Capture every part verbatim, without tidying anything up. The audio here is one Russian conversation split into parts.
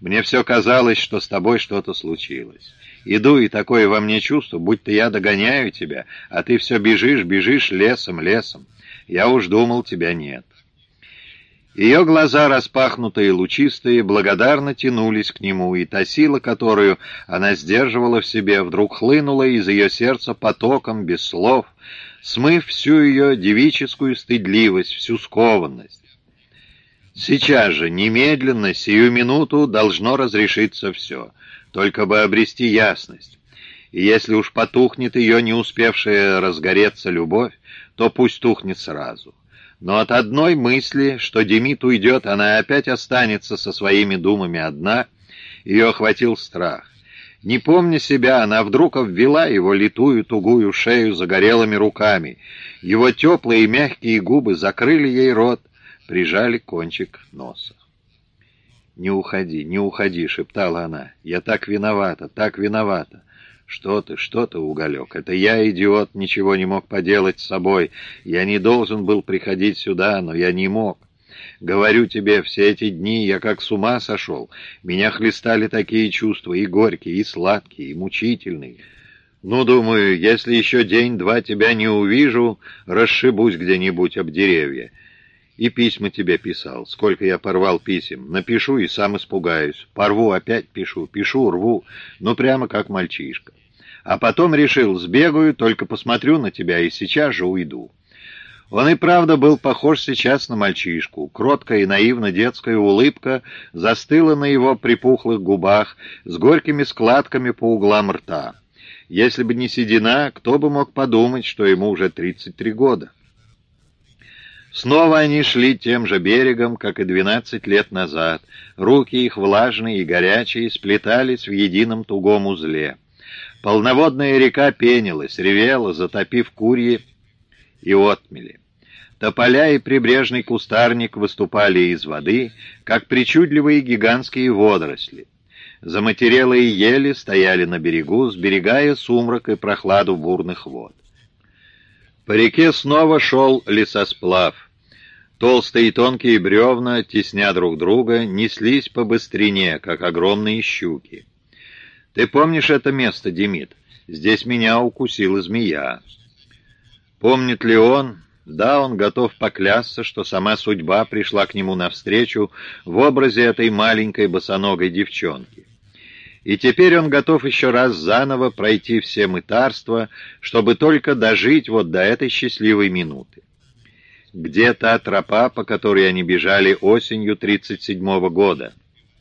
Мне все казалось, что с тобой что-то случилось. Иду, и такое во мне чувство, будто я догоняю тебя, а ты все бежишь, бежишь лесом, лесом. Я уж думал, тебя нет». Ее глаза, распахнутые и лучистые, благодарно тянулись к нему, и та сила, которую она сдерживала в себе, вдруг хлынула из ее сердца потоком, без слов, смыв всю ее девическую стыдливость, всю скованность. Сейчас же, немедленно, сию минуту должно разрешиться все, только бы обрести ясность. И если уж потухнет ее не успевшая разгореться любовь, то пусть тухнет сразу. Но от одной мысли, что Демид уйдет, она опять останется со своими думами одна, ее охватил страх. Не помня себя, она вдруг обвела его литую тугую шею загорелыми руками. Его теплые и мягкие губы закрыли ей рот, прижали кончик носа. «Не уходи, не уходи», — шептала она. «Я так виновата, так виновата». «Что ты, что ты, Уголек? Это я, идиот, ничего не мог поделать с собой. Я не должен был приходить сюда, но я не мог. Говорю тебе, все эти дни я как с ума сошел. Меня хлестали такие чувства, и горькие, и сладкие, и мучительные. Ну, думаю, если еще день-два тебя не увижу, расшибусь где-нибудь об деревья. И письма тебе писал. Сколько я порвал писем. Напишу и сам испугаюсь. Порву, опять пишу, пишу, рву. Ну, прямо как мальчишка. А потом решил, сбегаю, только посмотрю на тебя и сейчас же уйду». Он и правда был похож сейчас на мальчишку. Кроткая и наивно детская улыбка застыла на его припухлых губах с горькими складками по углам рта. Если бы не седина, кто бы мог подумать, что ему уже тридцать три года. Снова они шли тем же берегом, как и двенадцать лет назад. Руки их, влажные и горячие, сплетались в едином тугом узле. Полноводная река пенилась, ревела, затопив курьи и отмели. Тополя и прибрежный кустарник выступали из воды, как причудливые гигантские водоросли. Заматерелые ели стояли на берегу, сберегая сумрак и прохладу бурных вод. По реке снова шел лесосплав. Толстые и тонкие бревна, тесня друг друга, неслись по быстрине, как огромные щуки. «Ты помнишь это место, Демид? Здесь меня укусила змея». Помнит ли он? Да, он готов поклясться, что сама судьба пришла к нему навстречу в образе этой маленькой босоногой девчонки. И теперь он готов еще раз заново пройти все мытарства, чтобы только дожить вот до этой счастливой минуты. Где та тропа, по которой они бежали осенью тридцать седьмого года?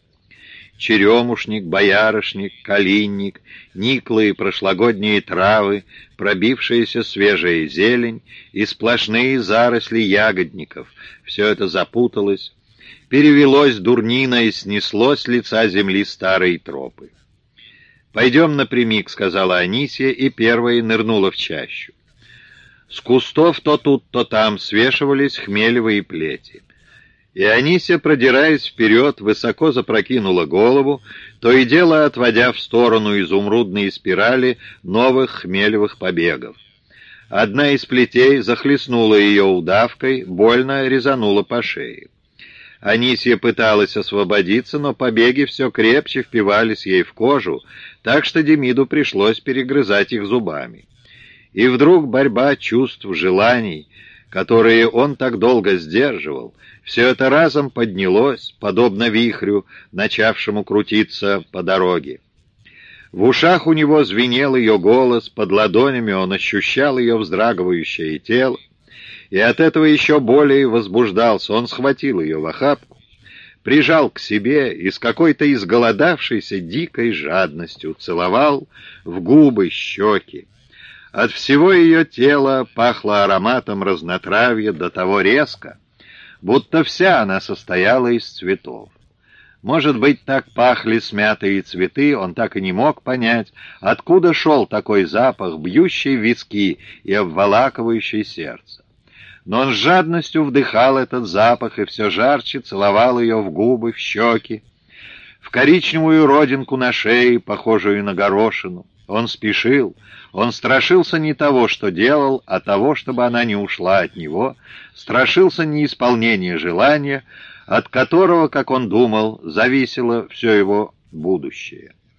Черемушник, боярышник, калинник, никлые прошлогодние травы, пробившаяся свежая зелень и сплошные заросли ягодников. Все это запуталось, перевелось дурниной и снесло с лица земли старые тропы. «Пойдем напрямик», — сказала Анисья, и первая нырнула в чащу. С кустов то тут, то там свешивались хмелевые плети. И Анисья, продираясь вперед, высоко запрокинула голову, то и дело отводя в сторону изумрудные спирали новых хмелевых побегов. Одна из плетей захлестнула ее удавкой, больно резанула по шее. Анисья пыталась освободиться, но побеги все крепче впивались ей в кожу, так что Демиду пришлось перегрызать их зубами. И вдруг борьба чувств, желаний, которые он так долго сдерживал, все это разом поднялось, подобно вихрю, начавшему крутиться по дороге. В ушах у него звенел ее голос, под ладонями он ощущал ее вздрагивающее тело, и от этого еще более возбуждался. Он схватил ее в охапку, прижал к себе и с какой-то изголодавшейся дикой жадностью целовал в губы, щеки. От всего ее тела пахло ароматом разнотравья до того резко, будто вся она состояла из цветов. Может быть, так пахли смятые цветы, он так и не мог понять, откуда шел такой запах, бьющий виски и обволакивающий сердце. Но он с жадностью вдыхал этот запах и все жарче целовал ее в губы, в щеки, в коричневую родинку на шее, похожую на горошину. Он спешил, он страшился не того, что делал, а того, чтобы она не ушла от него, страшился не исполнения желания, от которого, как он думал, зависело все его будущее.